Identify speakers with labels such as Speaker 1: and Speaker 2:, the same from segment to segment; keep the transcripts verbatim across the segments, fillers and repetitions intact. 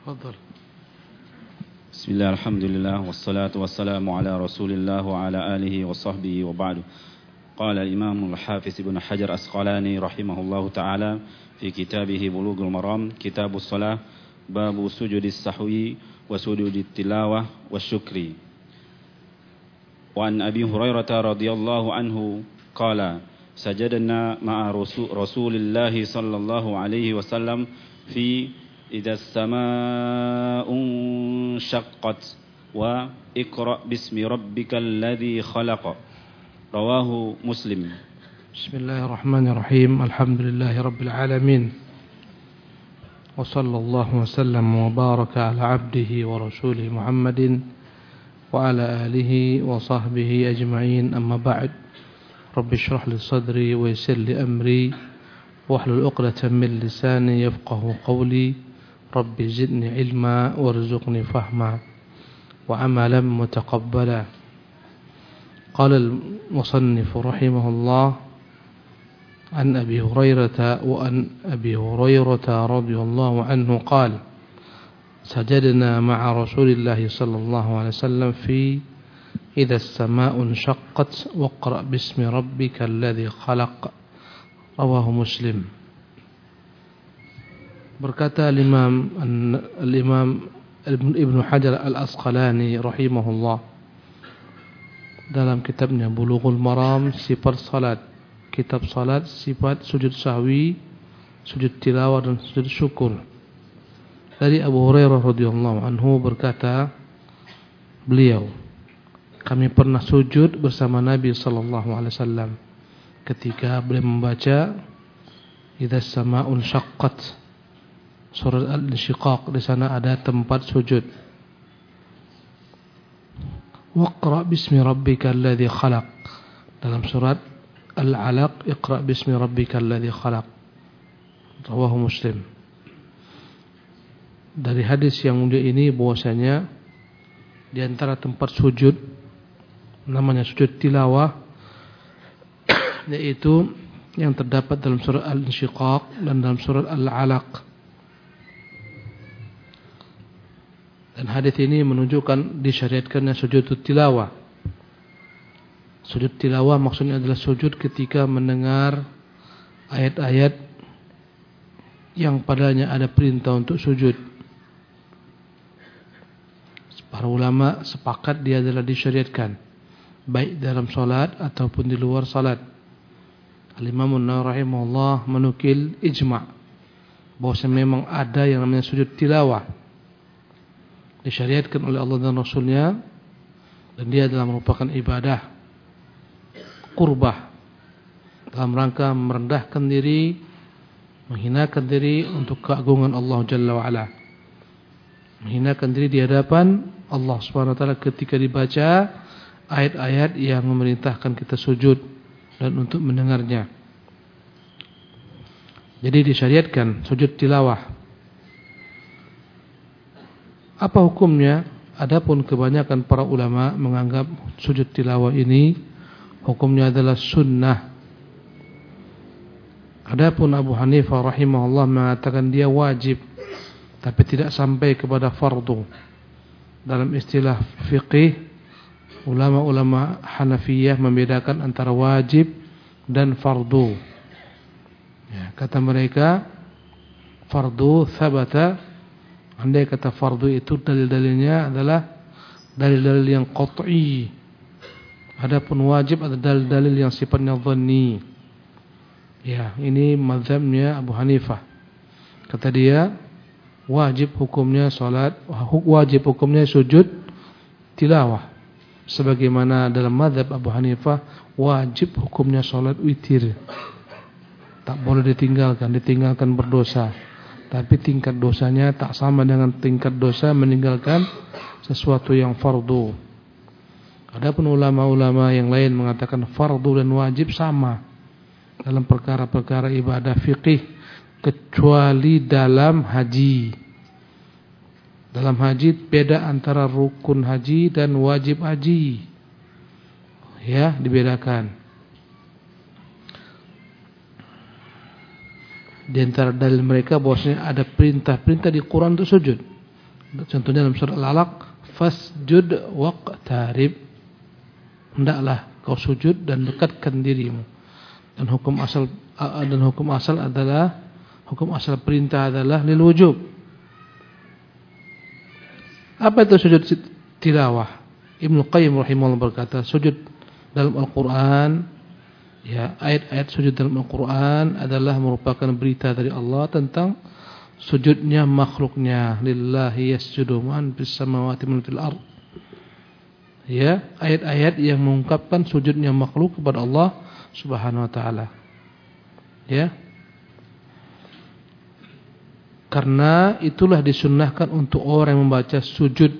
Speaker 1: تفضل.
Speaker 2: بسم الله الحمد لله والصلاة والسلام على رسول الله وعلى آله وصحبه وبعد. قال الإمام الحافظ ابن حجر الأسقلاني رحمه الله تعالى في كتابه بلوغ المرام كتاب الصلاة باب سجود السهو وسجود التلاوة والشكر. وعن أبي هريرة رضي الله عنه قال سجدنا مع رسول الله صلى الله عليه وسلم في إذا السماء انشقت وإقرأ باسم ربك الذي خلق رواه مسلم.
Speaker 1: بسم الله الرحمن الرحيم. الحمد لله رب العالمين وصلى الله وسلم وبارك على عبده ورسوله محمد وعلى آله وصحبه أجمعين. أما بعد رب اشرح لي صدري ويسر لي أمري واحلل عقدة من لساني يفقه قولي رب زدني علما وارزقني فهما وعملا متقبلا. قال المصنف رحمه الله عن أبي هريرة وأن أبي هريرة رضي الله عنه قال سجدنا مع رسول الله صلى الله عليه وسلم في إذا السماء انشقت واقرأ باسم ربك الذي خلق رواه مسلم. Berkata Imam Al-Imam Ibnu Hajar Al-Asqalani rahimahullah dalam kitabnya Bulughul Maram sifat salat, kitab salat, sifat sujud sahwi, sujud tilawah dan sujud syukur. Dari Abu Hurairah radhiyallahu anhu berkata beliau, kami pernah sujud bersama Nabi sallallahu alaihi wasallam ketika beliau membaca Idza sama'un syaqqat, surat Al-Insyiqaq. Di sana ada tempat sujud. Waqra bismi rabbikal ladzi khalaq. Dalam surat Al-Alaq, Iqra bismi rabbikal ladzi khalaq. Rawahu Muslim. Dari hadis yang mulia ini bahwasanya di antara tempat sujud namanya sujud tilawah yaitu yang terdapat dalam surat Al-Insyiqaq dan dalam surat Al-Alaq. Dan hadis ini menunjukkan disyariatkannya sujud tilawah. Sujud tilawah maksudnya adalah sujud ketika mendengar ayat-ayat yang padanya ada perintah untuk sujud. Para ulama sepakat dia adalah disyariatkan baik dalam salat ataupun di luar salat. Al-Imam An-Nawawi rahimahullah menukil ijma' bahwa memang ada yang namanya sujud tilawah, disyariatkan oleh Allah dan Rasulnya, dan dia adalah merupakan ibadah qurbah dalam rangka merendahkan diri, menghinakan diri untuk keagungan Allah Jalla wa'ala, menghinakan diri di hadapan Allah Subhanahu wa ta'ala ketika dibaca ayat-ayat yang memerintahkan kita sujud dan untuk mendengarnya. Jadi disyariatkan sujud tilawah. Apa hukumnya? Adapun kebanyakan para ulama menganggap sujud tilawah ini hukumnya adalah sunnah. Adapun Abu Hanifah rahimahullah mengatakan dia wajib, tapi tidak sampai kepada fardu. Dalam istilah fiqih, ulama-ulama Hanafiyah membedakan antara wajib dan fardu. Ya, kata mereka fardu thabata. Andai kata fardu itu dalil-dalilnya adalah dalil-dalil yang qat'i. Adapun wajib adalah dalil-dalil yang sifatnya dhanni. Ya, ini mazhabnya Abu Hanifah. Kata dia wajib hukumnya salat, wajib hukumnya sujud tilawah. Sebagaimana dalam mazhab Abu Hanifah wajib hukumnya salat witir. Tak boleh ditinggalkan, ditinggalkan berdosa. Tapi tingkat dosanya tak sama dengan tingkat dosa meninggalkan sesuatu yang fardu. Adapun ulama-ulama yang lain mengatakan fardu dan wajib sama dalam perkara-perkara ibadah fiqih, kecuali dalam haji. Dalam haji beda antara rukun haji dan wajib haji. Ya, dibedakan. Di antara dalil mereka bahwasanya ada perintah-perintah di Quran untuk sujud. Contohnya dalam surah Al-Alaq, fasjud waqtarib. Hendaklah kau sujud dan dekatkan dirimu. Dan hukum asal dan hukum asal adalah hukum asal perintah adalah lil wujub. Apa itu sujud tilawah? Ibnu Qayyim rahimahullah berkata, sujud dalam Al-Qur'an, ya, ayat-ayat sujud dalam Al-Qur'an adalah merupakan berita dari Allah tentang sujudnya makhluknya. Lillahi yasjudu man fis samawati man fil ard. Ya, ayat-ayat yang mengungkapkan sujudnya makhluk kepada Allah Subhanahu wa taala. Ya. Karena itulah disunnahkan untuk orang yang membaca sujud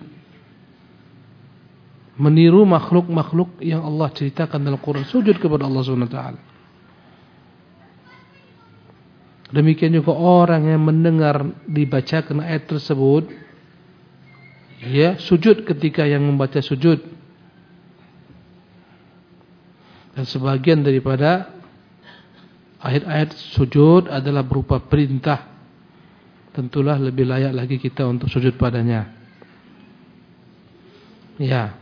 Speaker 1: meniru makhluk-makhluk yang Allah ceritakan dalam Quran, sujud kepada Allah Subhanahu wa taala. Demikian juga orang yang mendengar dibacakan ayat tersebut, ya, sujud ketika yang membaca sujud. Dan sebagian daripada ayat-ayat sujud adalah berupa perintah. Tentulah lebih layak lagi kita untuk sujud padanya. Ya.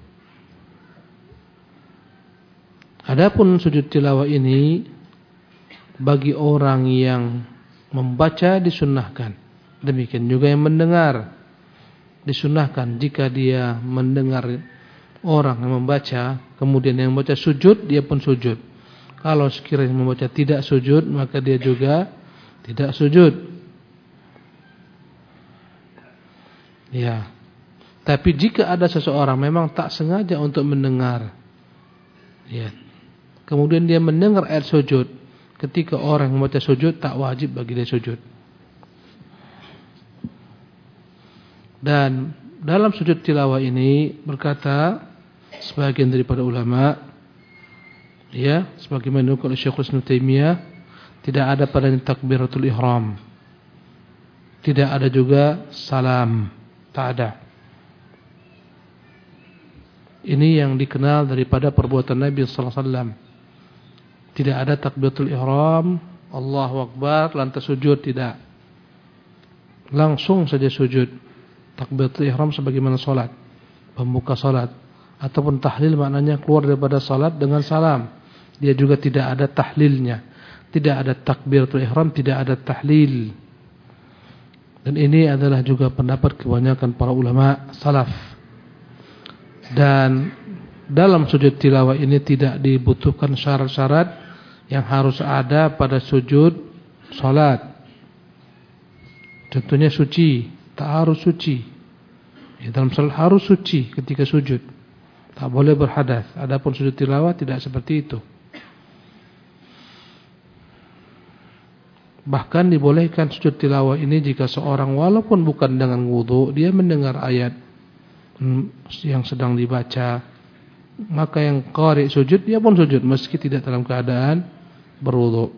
Speaker 1: Adapun sujud tilawah ini bagi orang yang membaca disunnahkan. Demikian juga yang mendengar disunnahkan. Jika dia mendengar orang yang membaca, kemudian yang membaca sujud, dia pun sujud. Kalau sekiranya membaca tidak sujud, maka dia juga tidak sujud. Ya. Tapi jika ada seseorang memang tak sengaja untuk mendengar, ya, kemudian dia mendengar ayat sujud, ketika orang membaca sujud, tak wajib bagi dia sujud. Dan dalam sujud tilawah ini berkata sebagian daripada ulama, ya, sebagaimana dinukil oleh Syekhul Islam Taimiyah, tidak ada padanya takbiratul ihram, tidak ada juga salam, tak ada. Ini yang dikenal daripada perbuatan Nabi sallallahu alaihi wasallam. Tidak ada takbiratul ihram, Allahu Akbar, lantas sujud, tidak. Langsung saja sujud. Takbiratul ihram sebagaimana salat, pembuka salat, ataupun tahlil maknanya keluar daripada salat dengan salam. Dia juga tidak ada tahlilnya. Tidak ada takbiratul ihram, tidak ada tahlil. Dan ini adalah juga pendapat kebanyakan para ulama salaf. Dan dalam sujud tilawah ini tidak dibutuhkan syarat-syarat yang harus ada pada sujud salat. Contohnya suci, tak harus suci. Ya, dalam salat harus suci ketika sujud, tak boleh berhadas. Adapun sujud tilawah tidak seperti itu. Bahkan dibolehkan sujud tilawah ini jika seorang walaupun bukan dengan wudu, dia mendengar ayat yang sedang dibaca, maka yang qari sujud, dia pun sujud meski tidak dalam keadaan berwudu.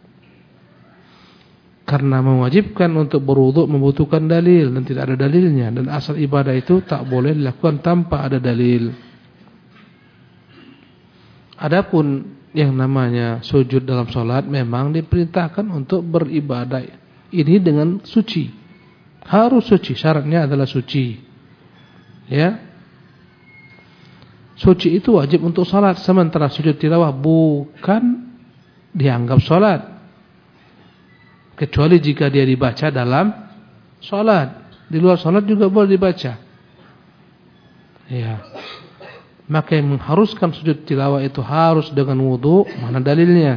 Speaker 1: Karena mewajibkan untuk berwudu membutuhkan dalil dan tidak ada dalilnya, dan asal ibadah itu tak boleh dilakukan tanpa ada dalil. Adapun yang namanya sujud dalam salat memang diperintahkan untuk beribadah ini dengan suci. Harus suci, syaratnya adalah suci. Ya. Suci itu wajib untuk salat, sementara sujud tilawah bukan dianggap salat, kecuali jika dia dibaca dalam salat. Di luar salat juga boleh dibaca. Ya. Maka yang mengharuskan sujud tilawah itu harus dengan wudu, mana dalilnya?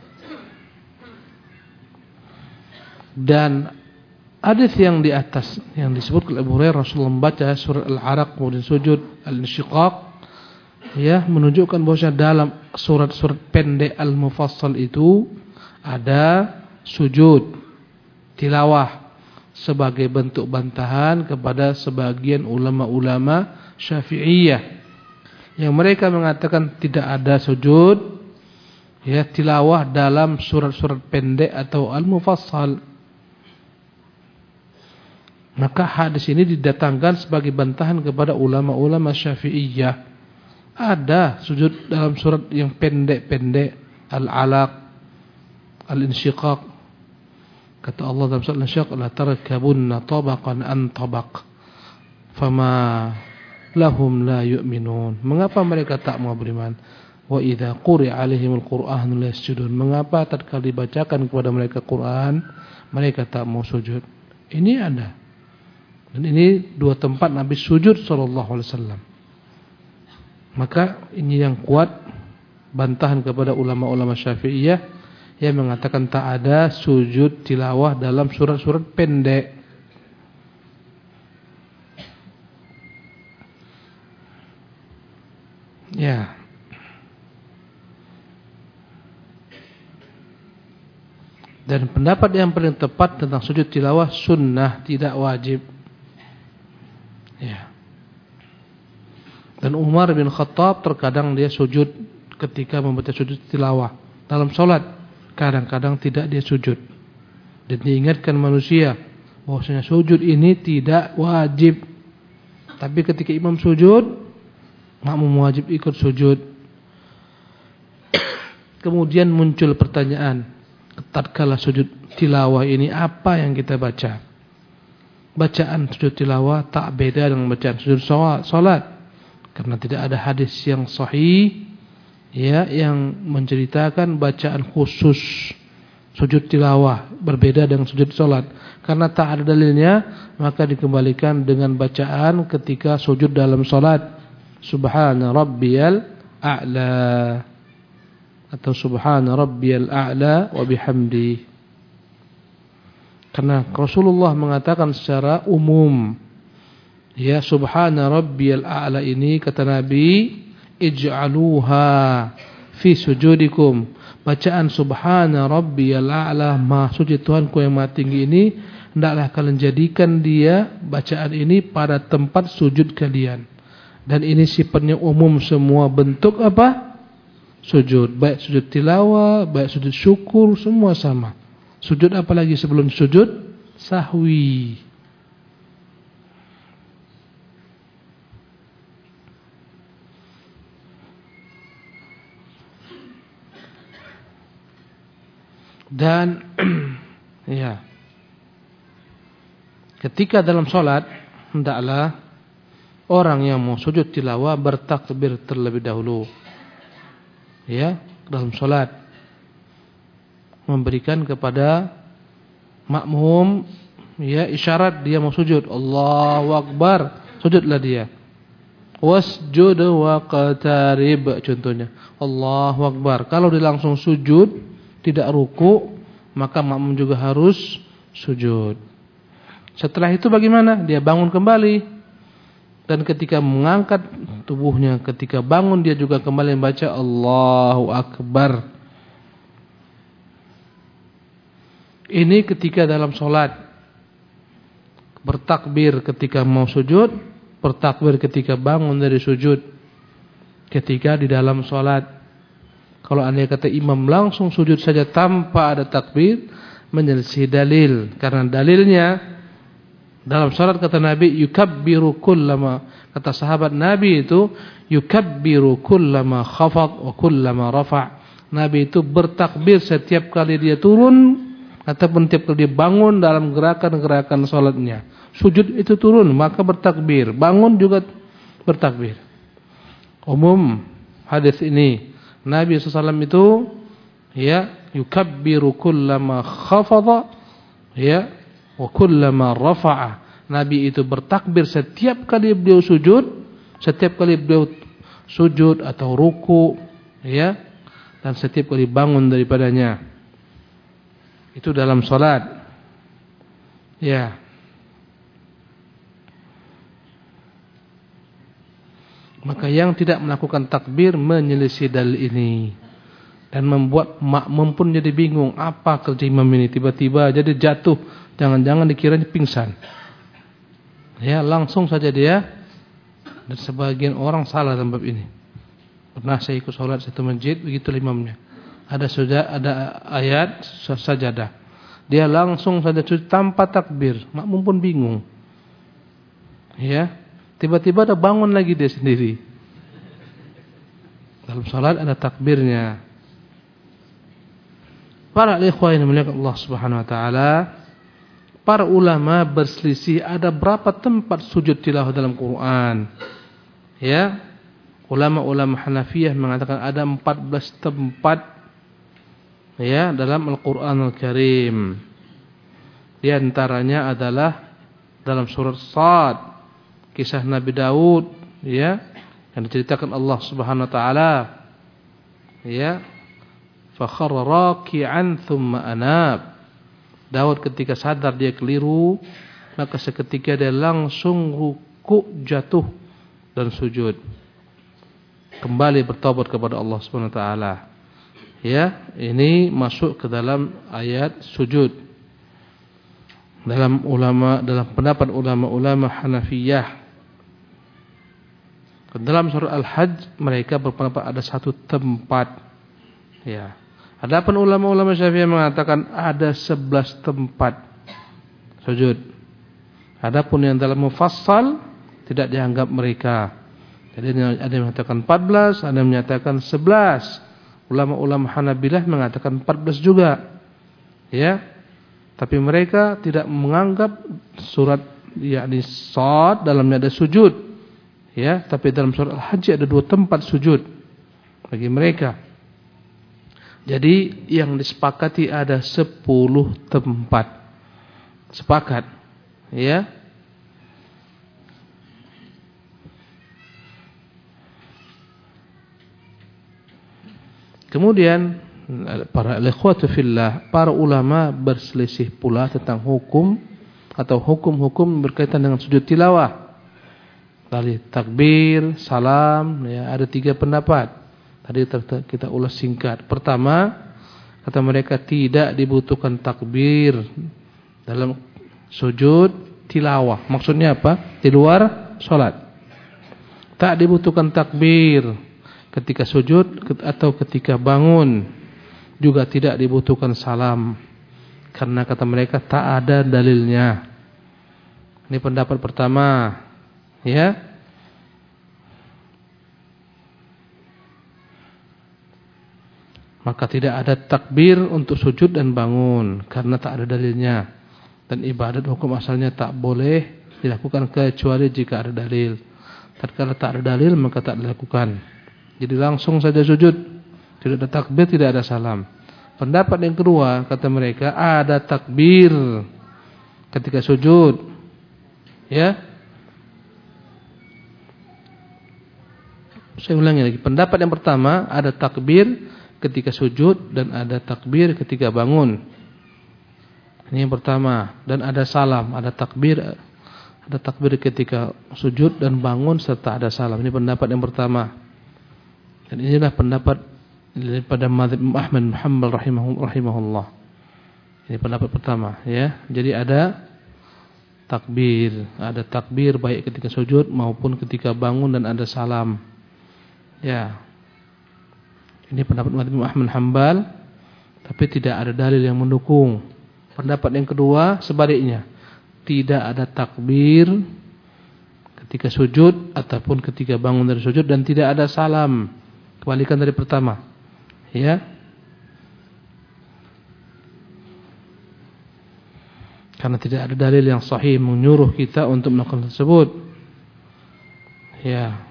Speaker 1: Dan hadis yang di atas yang disebut oleh Abu Hurairah, Rasulullah membaca surah Al-Alaq kemudian sujud Al-Insyiqaq, ya, menunjukkan bahwa dalam surat-surat pendek Al-Mufassal itu ada sujud tilawah sebagai bentuk bantahan kepada sebagian ulama-ulama Syafi'iyah yang mereka mengatakan tidak ada sujud, ya, tilawah dalam surat-surat pendek atau Al-Mufassal. Maka hadis ini didatangkan sebagai bantahan kepada ulama-ulama Syafi'iyah. Ada sujud dalam surat yang pendek-pendek, Al-Alaq, Al-Insyiqaq. Kata Allah dalam surat Al-Insyiqaq, la tarkabunna tabaqan an tabaq. Fama lahum la yu'minun. Mengapa mereka tak mau beriman? Wa idza quri'a 'alaihimul Qur'anu la yasjudun. Mengapa tatkala dibacakan kepada mereka Quran, mereka tak mau sujud? Ini ada. Dan ini dua tempat Nabi sujud sallallahu alaihi wasallam. Maka ini yang kuat bantahan kepada ulama-ulama Syafi'iyah yang mengatakan tak ada sujud tilawah dalam surat-surat pendek. Ya. Dan pendapat yang paling tepat tentang sujud tilawah sunnah, tidak wajib. Ya. Dan Umar bin Khattab terkadang dia sujud ketika membaca sujud tilawah dalam sholat. Kadang-kadang tidak dia sujud. Dan diingatkan manusia bahwasanya sujud ini tidak wajib. Tapi ketika imam sujud, makmum wajib ikut sujud. Kemudian muncul pertanyaan, tatkala sujud tilawah ini apa yang kita baca? Bacaan sujud tilawah tak beda dengan bacaan sujud salat, karena tidak ada hadis yang sahih ya yang menceritakan bacaan khusus sujud tilawah berbeda dengan sujud salat. Karena tak ada dalilnya, maka dikembalikan dengan bacaan ketika sujud dalam salat. Subhana rabbiyal a'la atau subhana rabbiyal a'la wa bihamdi. Karena Rasulullah mengatakan secara umum, ya subhana rabbiyal a'la ini kata Nabi, ij'aluha fi sujudikum. Bacaan subhana rabbiyal a'la, maha suci Tuhanku yang maha tinggi ini, hendaklah kalian jadikan dia bacaan ini pada tempat sujud kalian. Dan ini sifatnya umum semua bentuk apa? Sujud. Baik sujud tilawah, baik sujud syukur, semua sama. Sujud apalagi sebelum sujud sahwi. Dan ya, ketika dalam sholat hendaklah orang yang mau sujud tilawah bertakbir terlebih dahulu. Ya, dalam sholat memberikan kepada makmum ya isyarat dia mau sujud. Allahu Akbar, sujudlah dia. Wasjud waqtarib contohnya. Allahu Akbar. Kalau dia langsung sujud, tidak ruku, maka makmum juga harus sujud. Setelah itu bagaimana? Dia bangun kembali. Dan ketika mengangkat tubuhnya, ketika bangun dia juga kembali membaca Allahu Akbar. Ini ketika dalam sholat. Bertakbir ketika mau sujud, bertakbir ketika bangun dari sujud. Ketika di dalam sholat. Kalau anda kata imam langsung sujud saja tanpa ada takbir, menyelisih dalil. Karena dalilnya dalam syarat kata Nabi yukabbiru kullama, kata sahabat Nabi itu yukabbiru kullama khafad wa kullama rafa'. Nabi itu bertakbir setiap kali dia turun ataupun setiap kali dia bangun dalam gerakan-gerakan salatnya. Sujud itu turun maka bertakbir, bangun juga bertakbir. Umum hadis ini Nabi sallallahu alaihi wasallam itu ya yukabbiru kullama khafada ya wa kullama rafa'a. Nabi itu bertakbir setiap kali beliau sujud, setiap kali beliau sujud atau ruku, ya, dan setiap kali bangun daripadanya. Itu dalam salat. Ya. Maka yang tidak melakukan takbir menyelisih dalil ini dan membuat makmum pun jadi bingung, apa kerja imam ini, tiba-tiba jadi jatuh. Jangan-jangan dikiranya pingsan. Ya, langsung saja dia. Dan sebagian orang salah dalam bab ini. Pernah saya ikut sholat satu masjid, begitu imamnya. Ada sudah ada ayat sajadah. Dia langsung saja tanpa takbir. Makmum pun bingung. Ya, tiba-tiba ada bangun lagi dia sendiri. Dalam sholat ada takbirnya. Para ikhwan yang mulia Allah Subhanahu wa taala, para ulama berselisih ada berapa tempat sujud tilawah dalam Quran. Ya, ulama-ulama Hanafiyah mengatakan ada empat belas tempat ya dalam Al-Qur'anul Karim. Di antaranya adalah dalam surat Shad, kisah Nabi Daud ya, yang diceritakan Allah Subhanahu wa taala ya, fa kharra raki'an thumma anab. Daud ketika sadar dia keliru, maka seketika dia langsung ruku, jatuh dan sujud. Kembali bertobat kepada Allah Subhanahu wa taala. Ya, ini masuk ke dalam ayat sujud. Dalam ulama dalam pendapat ulama-ulama Hanafiyah. Dalam surah Al-Hajj mereka berpendapat ada satu tempat. Ya. Adapun ulama-ulama Syafi'iyah mengatakan ada sebelas tempat sujud. Adapun yang dalam mufassal tidak dianggap mereka. Jadi ada yang mengatakan empat belas, ada yang menyatakan sebelas. Ulama-ulama Hanabilah mengatakan empat belas juga. Ya. Tapi mereka tidak menganggap surat yakni Shad dalamnya ada sujud. Ya, tapi dalam surat Al-Hajj ada dua tempat sujud bagi mereka. Jadi yang disepakati ada sepuluh tempat. Sepakat. Ya. Kemudian para ikhwatu fillah, para ulama berselisih pula tentang hukum atau hukum-hukum berkaitan dengan sujud tilawah. Dari takbir, salam, ya ada tiga pendapat. Tadi kita ulas singkat. Pertama, kata mereka tidak dibutuhkan takbir dalam sujud tilawah. Maksudnya apa? Di luar sholat. Tak dibutuhkan takbir ketika sujud atau ketika bangun. Juga tidak dibutuhkan salam. Karena kata mereka tak ada dalilnya. Ini pendapat pertama. Ya. Maka tidak ada takbir untuk sujud dan bangun karena tak ada dalilnya. Dan ibadat hukum asalnya tak boleh dilakukan kecuali jika ada dalil. Tatkala tak ada dalil maka tak dilakukan. Jadi langsung saja sujud, tidak ada takbir, tidak ada salam. Pendapat yang kedua kata mereka ada takbir ketika sujud. Ya. Saya ulangi lagi. Pendapat yang pertama ada takbir ketika sujud dan ada takbir ketika bangun. Ini yang pertama. Dan ada salam, ada takbir, ada takbir ketika sujud dan bangun serta ada salam. Ini pendapat yang pertama. Dan inilah pendapat daripada mazhab Ahmad bin Hanbal rahimahullah. Ini pendapat pertama, ya. Jadi ada takbir, ada takbir baik ketika sujud maupun ketika bangun dan ada salam. Ya. Ini pendapat mazhab Ahmad bin Hanbal, tapi tidak ada dalil yang mendukung. Pendapat yang kedua sebaliknya, tidak ada takbir ketika sujud ataupun ketika bangun dari sujud dan tidak ada salam. Kebalikan dari pertama. Ya. Karena tidak ada dalil yang sahih menyuruh kita untuk melakukan tersebut. Ya.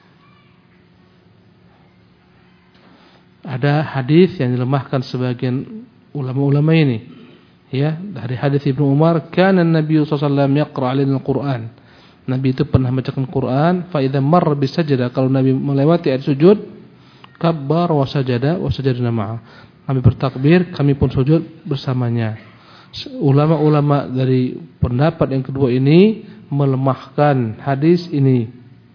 Speaker 1: Ada hadis yang dilemahkan sebagian ulama-ulama ini. Ya, dari hadis Ibnu Umar, kana Nabi sallallahu alaihi wasallam yaqra 'alaina al-Qur'an. Nabi itu pernah membacakan Quran, fa idza marra bi sajdah, kalau Nabi melewati ayat sujud, kabbar wa sajada wa sajadna ma'a. Nabi bertakbir, kami pun sujud bersamanya. Ulama-ulama dari pendapat yang kedua ini melemahkan hadis ini.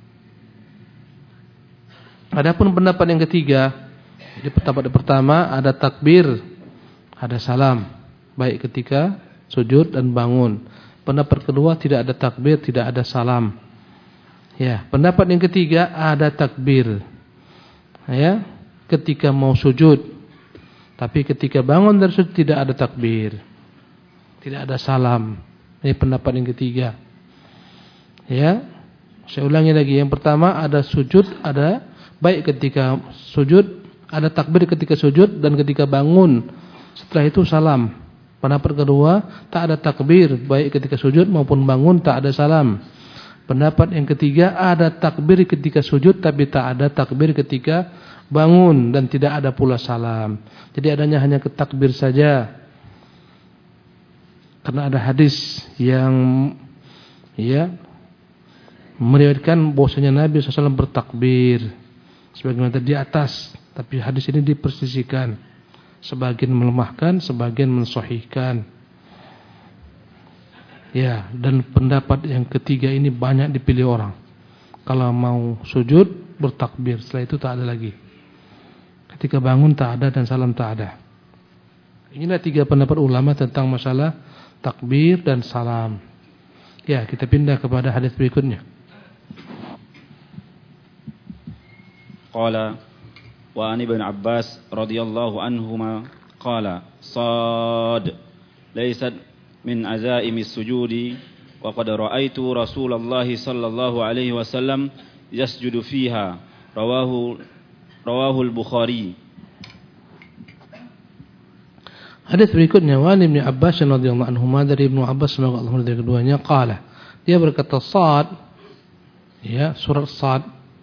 Speaker 1: Adapun pendapat yang ketiga, jadi pendapat yang pertama ada takbir, ada salam, baik ketika sujud dan bangun. Pendapat kedua tidak ada takbir, tidak ada salam. Ya, pendapat yang ketiga ada takbir. Ya, ketika mau sujud. Tapi ketika bangun dari sujud tidak ada takbir. Tidak ada salam. Ini pendapat yang ketiga. Ya. Saya ulangi lagi, yang pertama ada sujud, ada baik ketika sujud, ada takbir ketika sujud dan ketika bangun. Setelah itu salam. Pendapat kedua, tak ada takbir baik ketika sujud maupun bangun, tak ada salam. Pendapat yang ketiga, ada takbir ketika sujud tapi tak ada takbir ketika bangun dan tidak ada pula salam. Jadi adanya hanya ketakbir saja. Karena ada hadis yang ya meriwayatkan bahwasanya Nabi shallallahu alaihi wasallam bertakbir sebagaimana di atas, tapi hadis ini dipersisikan, sebagian melemahkan, sebagian mensahihkan. Ya, dan pendapat yang ketiga ini banyak dipilih orang. Kalau mau sujud bertakbir, setelah itu tak ada lagi. Ketika bangun tak ada dan salam tak ada. Inilah tiga pendapat ulama tentang masalah takbir dan salam. Ya, kita pindah kepada hadis berikutnya.
Speaker 2: Qala wa an ibn Abbas radhiyallahu anhuma qala sad laysat min azaimi sujudi wa qad ra'aitu Rasulullah sallallahu alaihi wasallam yasjudu fiha rawahu rawahu al-Bukhari.
Speaker 1: Hadis berikutnya wa Ibnu Abbas radhiyallahu anhuma, dari Ibnu Abbas semoga Allah meridai keduanya, qala, dia berkata sad, ya, surat Sad,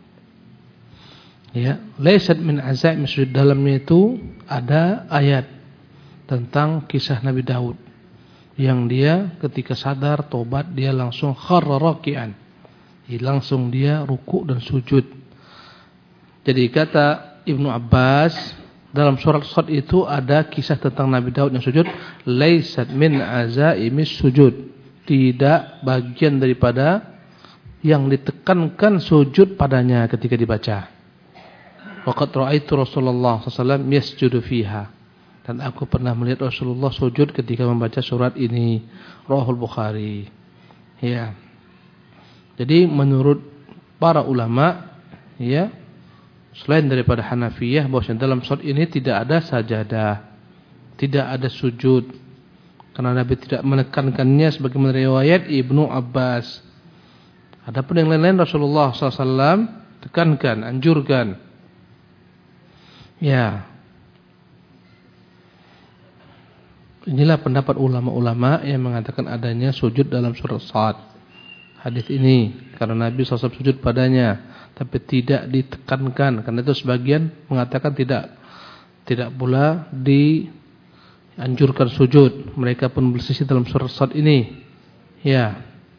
Speaker 1: ya, laysat min azaim sujud, dalamnya itu ada ayat tentang kisah Nabi Daud yang dia ketika sadar tobat dia langsung kharra raki'an, langsung dia ruku' dan sujud. Jadi kata Ibnu Abbas, dalam surat Sad itu ada kisah tentang Nabi Daud yang sujud, laysat min azaimis sujud, tidak bagian daripada yang ditekankan sujud padanya ketika dibaca. Waqad ra'aitu Rasulullah sallallahu alaihi wasallam yasjudu fiha, dan aku pernah melihat Rasulullah sujud ketika membaca surat ini. Rawahul Bukhari. Ya. Jadi menurut para ulama, ya, selain daripada Hanafiyah, bahwasanya dalam surat ini tidak ada sajadah, tidak ada sujud, karena Nabi tidak menekankannya sebagaimana riwayat Ibnu Abbas. Adapun yang lain-lain Rasulullah sallallahu alaihi wasallam tekankan, anjurkan. Ya. Inilah pendapat ulama-ulama yang mengatakan adanya sujud dalam surat Sad. Hadis ini karena Nabi sallallahu alaihi wasallam sujud padanya, tapi tidak ditekankan. Karena itu sebagian mengatakan tidak tidak pula dianjurkan sujud. Mereka pun berselisih dalam surat Sad ini. Ya.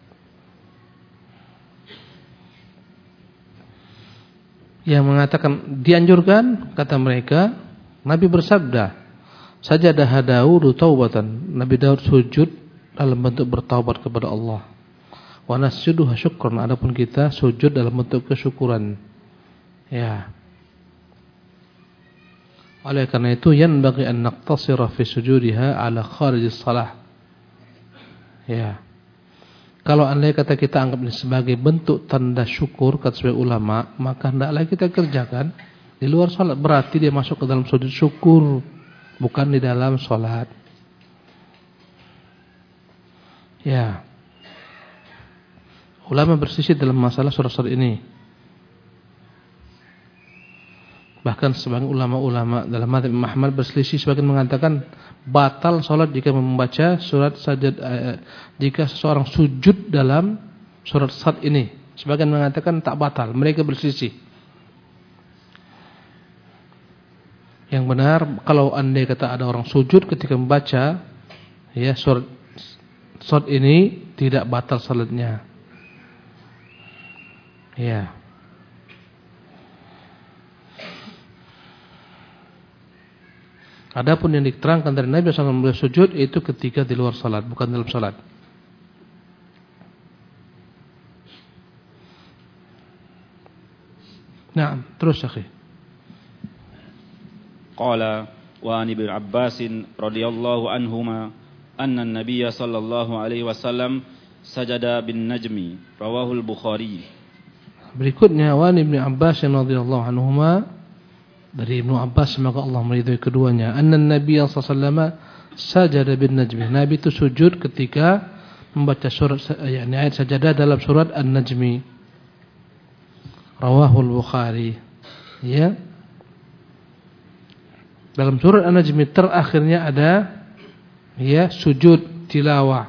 Speaker 1: Yang mengatakan dianjurkan, kata mereka, Nabi bersabda, sajadah Daud taubatan, Nabi Daud sujud dalam bentuk bertaubat kepada Allah. Wa nasjuduha syukran, adapun kita sujud dalam bentuk kesyukuran. Ya. Oleh karena itu yanbaghi an naqtasira fi sujudiha ala kharijis salah. Ya. Kalau andai kata kita anggap ini sebagai bentuk tanda syukur kata sebagai ulama, maka hendaklah kita kerjakan di luar salat, berarti dia masuk ke dalam sujud syukur, bukan di dalam salat. Ya. Ulama bersisih dalam masalah surat-surat ini. Bahkan sebagian ulama-ulama dalam mazhab Imam Ahmad berselisih, sebagian mengatakan batal salat jika membaca surat sajad, eh, jika seseorang sujud dalam surat Sad ini. Sebagian mengatakan tak batal, mereka berselisih. Yang benar, kalau andai kata ada orang sujud ketika membaca ya surat Sad ini, tidak batal salatnya. Ya. Adapun yang diterangkan dari Nabi sallallahu alaihi wasallam sujud itu ketika di luar salat, bukan dalam salat. Nah, terus akhi.
Speaker 2: Qala wa an ibn Abbas radhiyallahu anhuma anna an-nabiy sallallahu alaihi wasallam sajada bin najmi, rawahu al-Bukhari. Berikutnya
Speaker 1: wa an ibn Abbas radhiyallahu anhuma, dari Ibnu Abbas semoga Allah meridhai keduanya, anna an-nabiy sallallahu alaihi wasallam sajada bin najmi, Nabi itu sujud ketika membaca surat yakni ayat sajadah dalam surat An-Najmi. Rawahu al-Bukhari. Ya. Dalam surat An-Najmi terakhirnya ada ya sujud tilawah.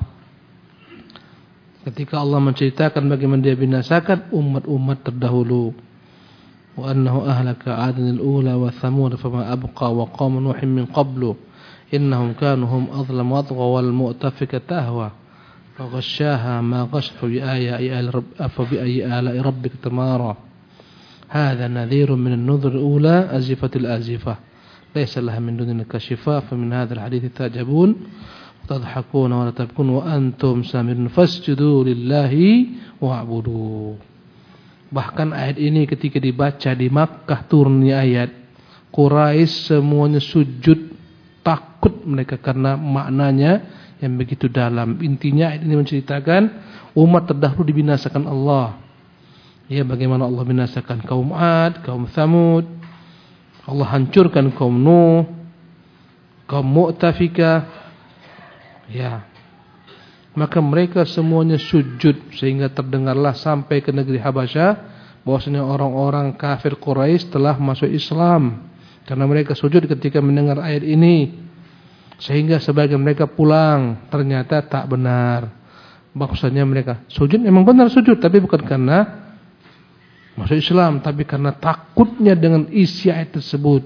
Speaker 1: Ketika Allah menceritakan bagaimana dia binasakan umat-umat terdahulu. Wa annahu ahlaka 'adan al-ula wa thamud fama abqa wa qaum nuhin min qablu innahum kanu hum adlam wa atghaw wal mu'tafikata ahwa faghashaha ma ghasfa bi ayati rabb afa bi ayyi ala'i rabbika tamara. Hadha nadhirun min an-nudhur al-ula azifatil azifah laysa laha min dunin kashifa fa min hadha al-hadith ta'jabun tadhakun wa la tabkun wa antum samirun fasjudu lillahi wa'budu. Bahkan ayat ini ketika dibaca di Makkah turunnya ayat, Quraisy semuanya sujud, takut mereka karena maknanya yang begitu dalam. Intinya ayat ini menceritakan umat terdahulu dibinasakan Allah. Ya, bagaimana Allah binasakan kaum 'Ad, kaum Tsamud. Allah hancurkan kaum Nuh, kaum Mu'tafikah. Ya, maka mereka semuanya sujud sehingga terdengarlah sampai ke negeri Habasyah bahwasanya orang-orang kafir Quraisy telah masuk Islam karena mereka sujud ketika mendengar ayat ini. Sehingga sebagian mereka pulang ternyata tak benar. Maksudnya mereka sujud memang benar sujud tapi bukan karena masuk Islam tapi karena takutnya dengan isi ayat tersebut.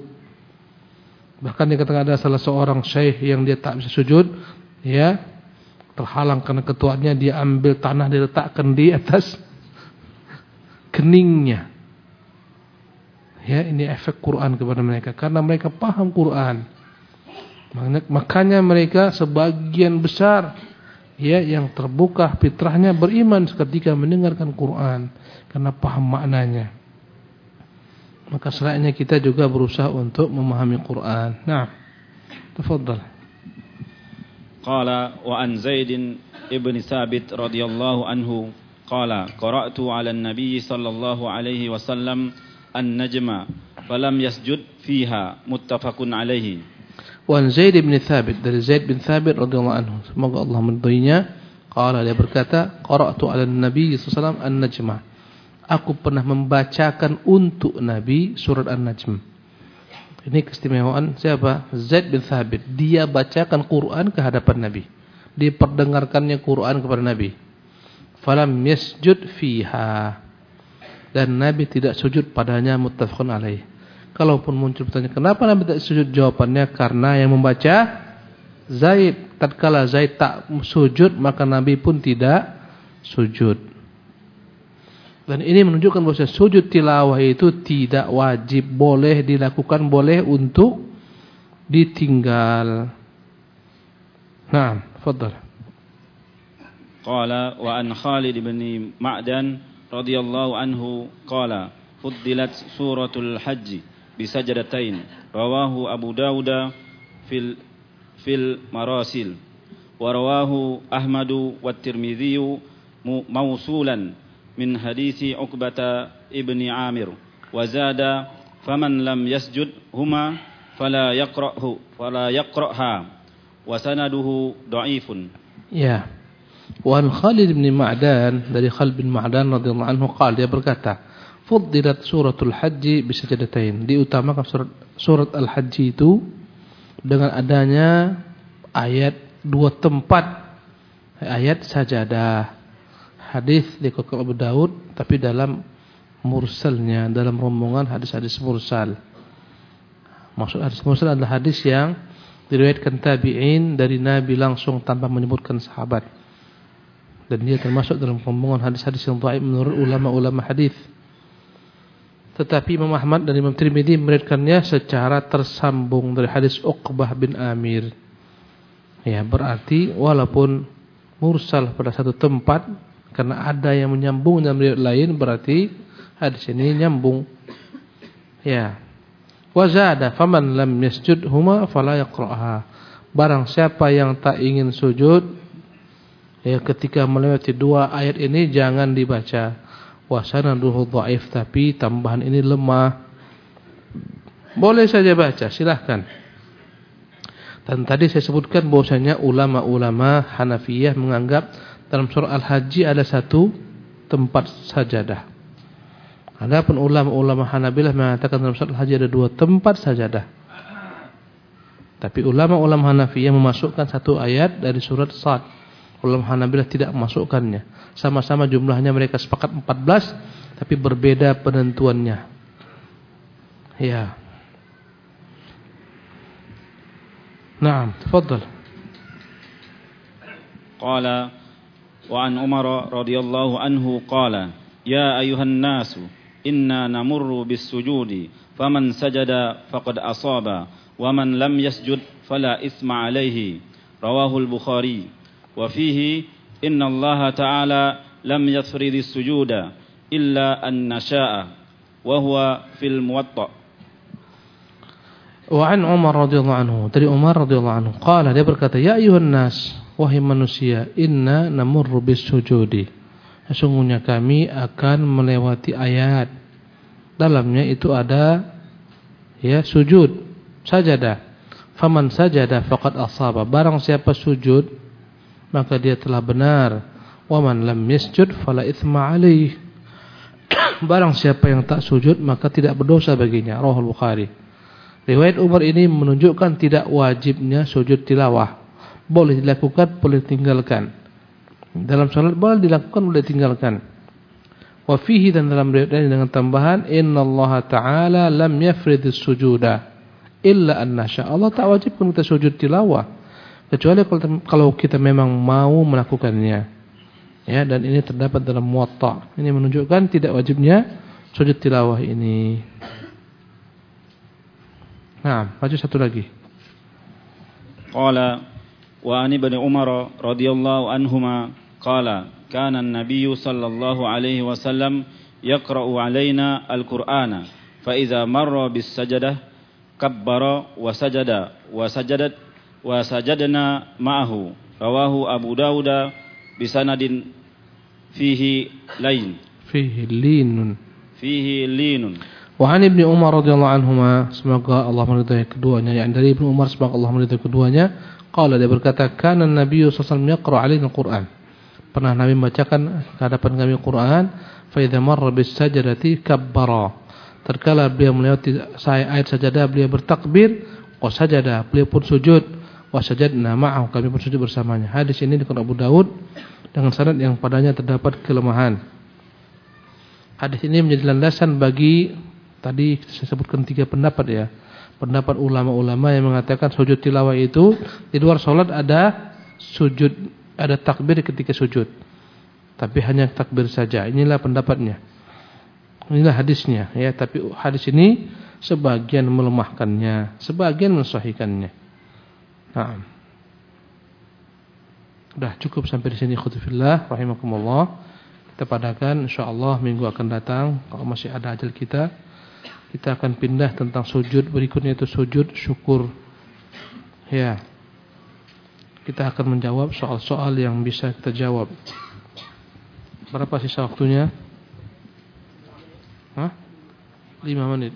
Speaker 1: Bahkan dikatakan ada salah seorang syekh yang dia tak bisa sujud, ya, terhalang karena ketuanya, dia ambil tanah diletakkan di atas keningnya. Ya, ini efek Quran kepada mereka karena mereka paham Quran. Makanya mereka sebagian besar, ya, yang terbuka fitrahnya beriman ketika mendengarkan Quran karena paham maknanya. Maka selayaknya kita juga berusaha untuk memahami Quran. Nah, tafadhal.
Speaker 2: Qala wa an Zaid ibn Thabit radhiyallahu anhu qala qara'tu 'ala an-nabiy sallallahu alaihi wasallam an-najma falam yasjud fiha muttafaqun alaihi.
Speaker 1: Wa an Zaid ibn Thabit, dari Zaid bin Thabit radhiyallahu anhu, semoga Allah meridainya, qala, dia berkata, qara'tu 'ala an-nabiy sallallahu alaihi wasallam an-najma, aku pernah membacakan untuk Nabi surat An-Najm. Ini keistimewaan siapa? Zaid bin Thabit. Dia bacakan Quran ke hadapan Nabi. Dia perdengarkannya Quran kepada Nabi. Falam yasjud fiha. Dan Nabi tidak sujud padanya, muttafaqun alaih. Kalaupun muncul pertanyaan, kenapa Nabi tidak sujud? Jawabannya karena yang membaca Zaid. Tatkala Zaid tak sujud, maka Nabi pun tidak sujud. Dan ini menunjukkan bahwa sujud tilawah itu tidak wajib, boleh dilakukan, boleh untuk ditinggal. Nah, tafadhal.
Speaker 2: Qala wa an Khalid bin Ma'dan radhiyallahu anhu qala fuddilat suratul hajj bi sajdatain rawahu Abu Dawud fil fil marasil wa rawahu Ahmadu wa Tirmidzi mausulan min hadithi Uqbata ibni Amir wa zada faman lam yasjud huma fala yaqra'hu fala yaqra'ha wa sanaduhu dha'ifun.
Speaker 1: Ya. Wa an Khalid bin Ma'dan, dari Khalid bin Ma'dan radhiyallahu anhu qala, dia berkata, fuddilat suratul hajj bi sajdatain, diutamakan surat surat al-hajj itu dengan adanya ayat dua tempat ayat sajadah. Hadis dikutip Abu Daud tapi dalam mursalnya, dalam rombongan hadis-hadis mursal. Maksud hadis mursal adalah hadis yang diriwayatkan tabi'in dari Nabi langsung tanpa menyebutkan sahabat. Dan dia termasuk dalam rombongan hadis-hadis yang dhaif menurut ulama-ulama hadis. Tetapi Imam Ahmad dan Imam Tirmidzi meriwayatkannya secara tersambung dari hadis Uqbah bin Amir. Ya, berarti walaupun mursal pada satu tempat, karena ada yang menyambung dalam riwayat lain, berarti hadis ini nyambung. Ya. Wa zada faman lam yasjud huma fala yaqra'ha. Barang siapa yang tak ingin sujud, ya, ketika melewati dua ayat ini jangan dibaca. Wa sanaduhu dhaif, tapi tambahan ini lemah. Boleh saja baca, silahkan. Dan tadi saya sebutkan bahwasanya ulama-ulama Hanafiyah menganggap dalam surah Al-Hajj ada satu tempat sajadah. Adapun ulama-ulama Hanabilah mengatakan dalam surah Al-Hajj ada dua tempat sajadah. Tapi ulama-ulama Hanafiyah memasukkan satu ayat dari surat Sad. Ulama Hanabilah tidak memasukkannya. Sama-sama jumlahnya mereka sepakat empat belas, tapi berbeda penentuannya. Ya. Naam, tafadhal.
Speaker 2: Qala wa an Umar radhiyallahu anhu qala ya ayuhan nasu inna namurru bis sujudi faman sajada faqad asaba wa man lam yasjud fala isma alayhi rawahu al-Bukhari wa fihi inna Allah ta'ala lam yafridis sujuda illa an nasha'a wa huwa fil Muwatta.
Speaker 1: Wa an Umar radhiyallahu anhu, dari Umar radhiyallahu anhu qala, dia berkata, ya ayuhan nas, wahai manusia, inna namurru bis sujudi, sesungguhnya kami akan melewati ayat dalamnya itu ada ya sujud, sajadah. Faman sajada faqad asaba, barang siapa sujud maka dia telah benar. Wa man lam yasjud fala itsma alaih, barang siapa yang tak sujud maka tidak berdosa baginya. Rahul Bukhari. Riwayat Umar ini menunjukkan tidak wajibnya sujud tilawah. Boleh dilakukan, boleh tinggalkan. Dalam salat boleh dilakukan, boleh tinggalkan. Wa fihi, dan dalam riwayat ini dengan tambahan innallaha ta'ala lam yafridis sujuda illa an nasha. Allah tak wajibkan kita sujud tilawah kecuali kalau kita memang mau melakukannya. Ya, dan ini terdapat dalam Muwatta. Ini menunjukkan tidak wajibnya sujud tilawah ini. Nah, baca satu lagi.
Speaker 2: Qala wa an ibn Umar radhiyallahu anhuma qala kana an-nabiy sallallahu alaihi wasallam yaqra'u alaina al-Qur'ana fa idza marra bis sajadah kabbara wa sajada wa sajadat wa sajadna ma'ahu. Rawahu Abu Dawud bi sanadin fihi lain
Speaker 1: fihi linun
Speaker 2: fihi linun.
Speaker 1: Wa an Ibnu Umar radhiyallahu anhuma, semoga Allah meridai keduanya, yang dari Ibnu Umar semoga Allah meridai keduanya, qala, dia berkata, kana Nabi sallallahu alaihi wasallam yaqra alaina al-Qur'an, pernah Nabi membacakan ke hadapan kami Al-Qur'an, fa idza marra bis sajdati kabbara, tatkala beliau melewati ayat sajadah beliau bertakbir, wa sajada, beliau pun sujud, wa sajadna ma'ahu, kami pun sujud bersamanya. Hadis ini dikutip Abu Dawud dengan sanad yang padanya terdapat kelemahan. Hadis ini menjadi landasan bagi, tadi saya sebutkan tiga pendapat ya. Pendapat ulama-ulama yang mengatakan sujud tilawah itu di luar salat ada sujud, ada takbir ketika sujud, tapi hanya takbir saja. Inilah pendapatnya. Inilah hadisnya ya, tapi hadis ini sebagian melemahkannya, sebagian mensahihkannya. Nah. Sudah cukup sampai di sini, khutbah rahimakumullah. Kita padakan insyaallah minggu akan datang, kalau masih ada ajal kita, kita akan pindah tentang sujud berikutnya, itu sujud syukur. Ya. Kita akan menjawab soal-soal yang bisa kita jawab. Berapa sisa waktunya? Hah? lima menit.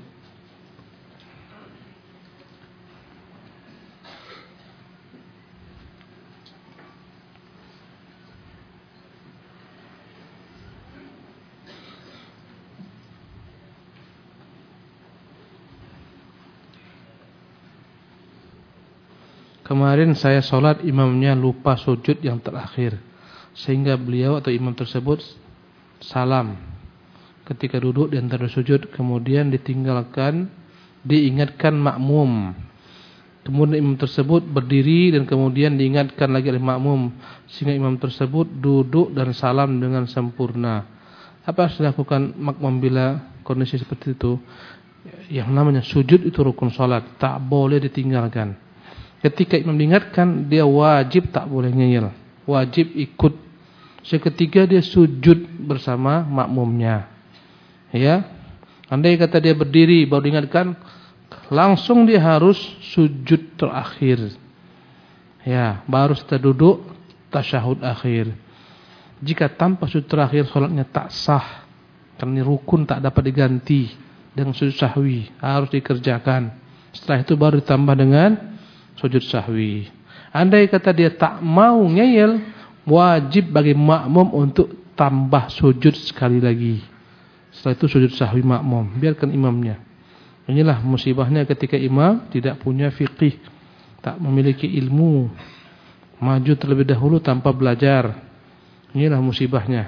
Speaker 1: Kemarin saya sholat, imamnya lupa sujud yang terakhir, sehingga beliau atau imam tersebut salam ketika duduk di antara sujud, kemudian ditinggalkan, diingatkan makmum. Kemudian imam tersebut berdiri dan kemudian diingatkan lagi oleh makmum, sehingga imam tersebut duduk dan salam dengan sempurna. Apa harus dilakukan makmum bila kondisi seperti itu? Yang namanya sujud itu rukun sholat, tak boleh ditinggalkan. Ketika imam diingatkan, dia wajib tak boleh ngeyel, wajib ikut. Seketika dia sujud bersama makmumnya. Ya, andai kata dia berdiri baru diingatkan, langsung dia harus sujud terakhir. Ya, baru setelah duduk tasyahud akhir. Jika tanpa sujud terakhir sholatnya tak sah, karena rukun tak dapat diganti dengan sujud sahwi, harus dikerjakan. Setelah itu baru ditambah dengan sujud sahwi. Andai kata dia tak mau ngeyel, wajib bagi makmum untuk tambah sujud sekali lagi. Setelah itu sujud sahwi makmum, biarkan imamnya. Inilah musibahnya ketika imam tidak punya fiqih tak memiliki ilmu, maju terlebih dahulu tanpa belajar. Inilah musibahnya.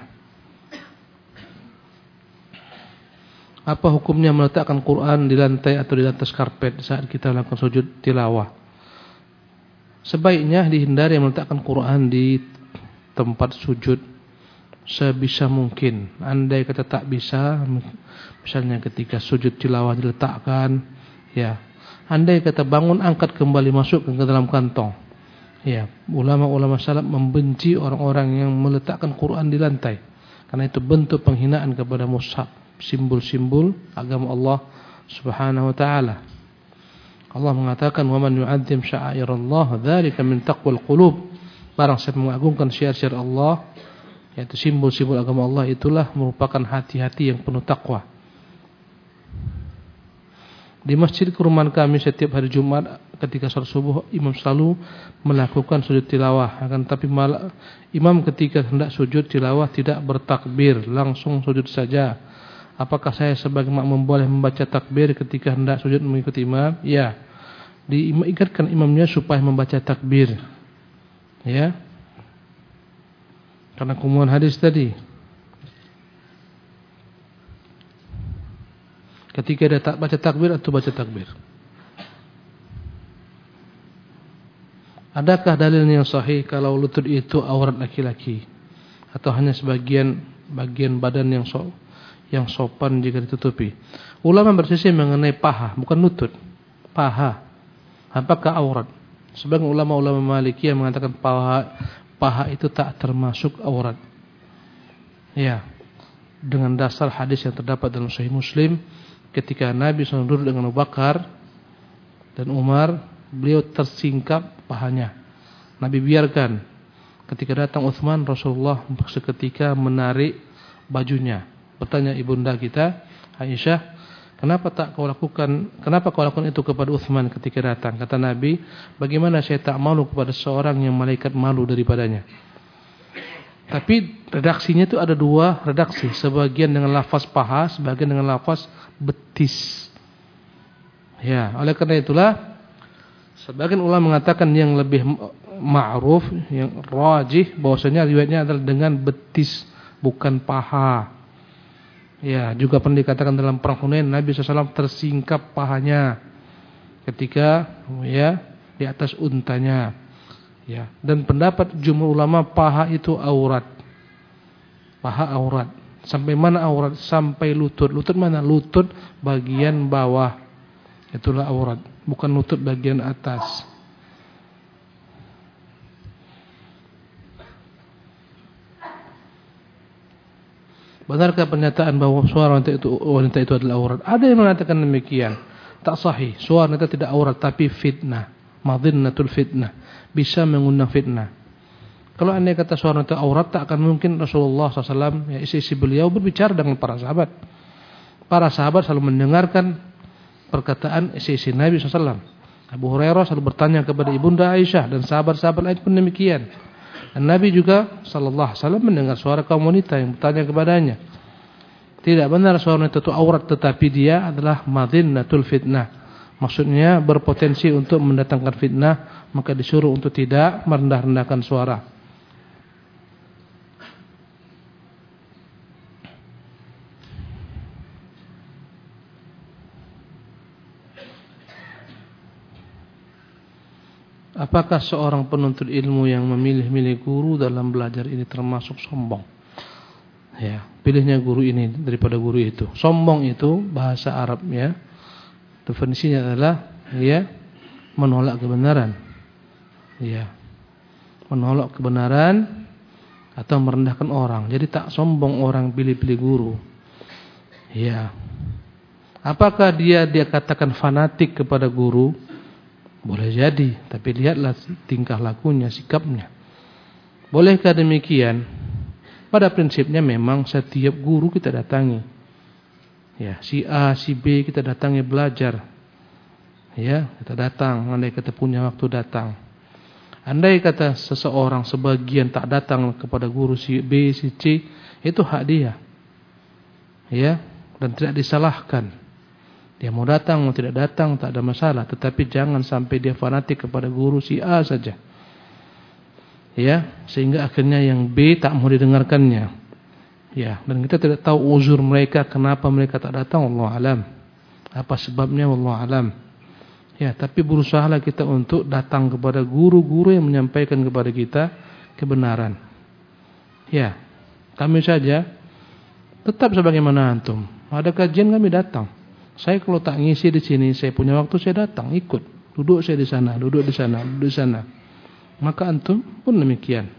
Speaker 1: Apa hukumnya meletakkan Quran di lantai atau di atas karpet saat kita melakukan sujud tilawah? Sebaiknya dihindari meletakkan Quran di tempat sujud sebisa mungkin. Andai kata tak bisa, misalnya ketika sujud tilawah diletakkan, ya. Andai kata bangun, angkat kembali, masuk ke dalam kantong. Ya, ulama-ulama salaf membenci orang-orang yang meletakkan Quran di lantai, karena itu bentuk penghinaan kepada mushaf, simbol-simbol agama Allah Subhanahu wa taala. Allah mengatakan, "Wa man yu'azzim sya'airallah dzalika min taqwal qulub." Barang siapa mengagungkan syiar-syiar Allah, yaitu simbol-simbol agama Allah, itulah merupakan hati-hati yang penuh takwa. Di masjid kurman kami setiap hari Jumat ketika salat subuh, imam selalu melakukan sujud tilawah. Akan tapi malah imam ketika hendak sujud tilawah tidak bertakbir, langsung sujud saja. Apakah saya sebagai makmum boleh membaca takbir ketika hendak sujud mengikuti imam? Ya. Diingatkan imamnya supaya membaca takbir. Ya. Karena kumuan hadis tadi. Ketika dia tak baca takbir atau baca takbir. Adakah dalil yang sahih kalau lutut itu aurat laki-laki atau hanya sebagian bagian badan yang so, yang sopan jika ditutupi? Ulama berselisih mengenai paha, bukan lutut. Paha. Apakah aurat? Sebagian ulama-ulama Malikiyah mengatakan paha paha itu tak termasuk aurat. Ya. Dengan dasar hadis yang terdapat dalam Sahih Muslim, ketika Nabi shallallahu alaihi wasallam duduk dengan Abu Bakar dan Umar, beliau tersingkap pahanya. Nabi biarkan. Ketika datang Utsman, Rasulullah seketika menarik bajunya. Bertanya ibunda kita, Aisyah, kenapa tak kau lakukan, kenapa kau lakukan itu kepada Utsman ketika datang? Kata Nabi, bagaimana saya tak malu kepada seorang yang malaikat malu daripadanya. Tapi redaksinya itu ada dua redaksi, sebagian dengan lafaz paha, sebagian dengan lafaz betis. Ya, oleh karena itulah sebagian ulama mengatakan yang lebih ma'ruf, yang rajih, bahwasanya riwayatnya adalah dengan betis, bukan paha. Ya, juga pernah dikatakan dalam perang Hunain, Nabi shallallahu alaihi wasallam tersingkap pahanya ketika ya di atas untanya. Ya, dan pendapat jumhur ulama paha itu aurat. Paha aurat. Sampai mana aurat? Sampai lutut. Lutut mana? Lutut bagian bawah. Itulah aurat, bukan lutut bagian atas. Benarkah pernyataan bahwa suara wanita itu, wanita itu adalah aurat? Ada yang mengatakan demikian. Tak sahih. Suara wanita tidak aurat, tapi fitnah. Madhinnatul fitnah. Bisa mengundang fitnah. Kalau anda kata suara wanita aurat, tak akan mungkin Rasulullah shallallahu alaihi wasallam, ya, isi-isi beliau berbicara dengan para sahabat. Para sahabat selalu mendengarkan perkataan isi-isi Nabi shallallahu alaihi wasallam. Abu Hurairah selalu bertanya kepada ibunda Aisyah, dan sahabat-sahabat lain pun demikian. Dan Nabi juga sallallahu alaihi wasallam mendengar suara kaum wanita yang bertanya kepadanya. Tidak benar suara wanita itu aurat, tetapi dia adalah madhinnatul fitnah. Maksudnya berpotensi untuk mendatangkan fitnah, maka disuruh untuk tidak merendah-rendahkan suara. Apakah seorang penuntut ilmu yang memilih-milih guru dalam belajar ini termasuk sombong? Ya, pilihnya guru ini daripada guru itu. Sombong itu bahasa Arab, ya. Definisinya adalah ya menolak kebenaran. Ya. Menolak kebenaran atau merendahkan orang. Jadi tak sombong orang pilih-pilih guru. Ya. Apakah dia dia katakan fanatik kepada guru? Boleh jadi, tapi lihatlah tingkah lakunya, sikapnya. Bolehkah demikian? Pada prinsipnya memang setiap guru kita datangi. Ya, si A, si B kita datangi belajar. Ya, kita datang, andai kata punya waktu datang. Andai kata seseorang sebagian tak datang kepada guru si B, si C, itu hak dia. Ya, dan tidak disalahkan. Dia mau datang, mau tidak datang, tak ada masalah. Tetapi jangan sampai dia fanatik kepada guru si A saja. Ya, sehingga akhirnya yang B tak mau didengarkannya. Ya, dan kita tidak tahu uzur mereka, kenapa mereka tak datang, wallahu alam. Apa sebabnya, wallahu alam. Ya, tapi berusahalah kita untuk datang kepada guru-guru yang menyampaikan kepada kita kebenaran. Ya, kami saja tetap sebagaimana antum. Ada kajian kami datang. Saya kalau tak ngisi di sini, saya punya waktu saya datang, ikut. Duduk saya di sana, duduk di sana, duduk di sana. Maka antum pun demikian.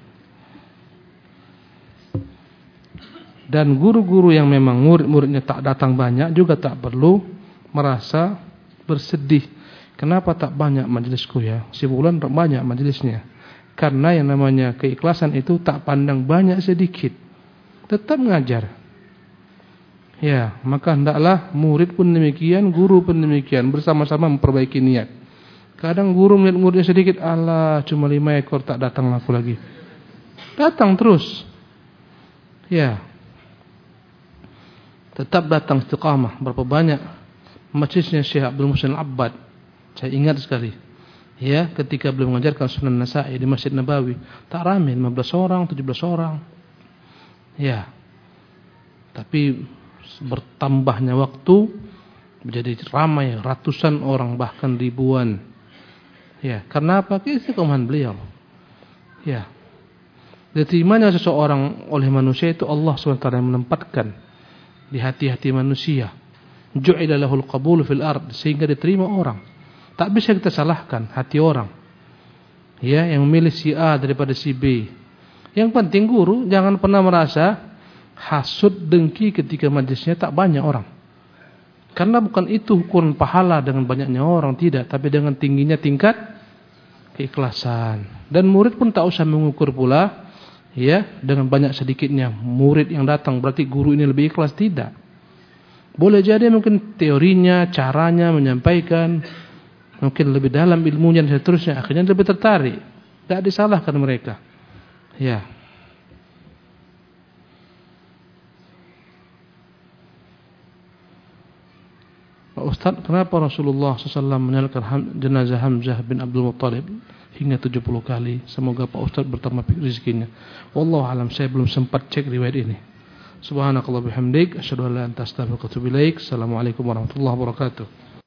Speaker 1: Dan guru-guru yang memang murid-muridnya tak datang banyak juga tak perlu merasa bersedih. Kenapa tak banyak majelisku ya? Si bulan tak banyak majelisnya. Karena yang namanya keikhlasan itu tak pandang banyak sedikit. Tetap ngajar. Ya, maka hendaklah murid pun demikian, guru pun demikian, bersama-sama memperbaiki niat. Kadang guru melihat muridnya sedikit, alah cuma lima ekor, tak datang aku lagi. Datang terus. Ya. Tetap datang istiqamah. Berapa banyak majlisnya Syekh Abdul Muhsin Al-Abbad. Saya ingat sekali. Ya, ketika beliau mengajarkan Sunan Nasa'i di Masjid Nabawi, tak ramai, lima belas orang, tujuh belas orang. Ya. Tapi bertambahnya waktu menjadi ramai, ratusan orang bahkan ribuan. Ya, karena apa? Keistiqomahan beliau. Ya. Diterimanya seseorang oleh manusia itu Allah subhanahu wa taala yang menempatkan di hati-hati manusia. Ju'ila lahul qabulu fil ard, sehingga diterima orang. Tak bisa kita salahkan hati orang. Ya, yang memilih si A daripada si B. Yang penting guru jangan pernah merasa hasud, dengki ketika majlisnya tak banyak orang. Karena bukan itu ukuran pahala dengan banyaknya orang, tidak, tapi dengan tingginya tingkat keikhlasan. Dan murid pun tak usah mengukur pula ya dengan banyak sedikitnya murid yang datang berarti guru ini lebih ikhlas, tidak. Boleh jadi mungkin teorinya, caranya menyampaikan mungkin lebih dalam ilmunya dan seterusnya, akhirnya lebih tertarik. Tak disalahkan mereka. Ya. Pak Ustaz, kenapa Rasulullah shallallahu alaihi wasallam menyalakan jenazah Hamzah bin Abdul Muttalib hingga tujuh puluh kali? Semoga Pak Ustaz bertambah rezekinya. Wallahu alam, saya belum sempat cek riwayat ini. Subhanakallah bihamdik, asyhadu an la ilaha illa anta astaghfiruka wa atubu ilaik. Assalamualaikum warahmatullahi wabarakatuh.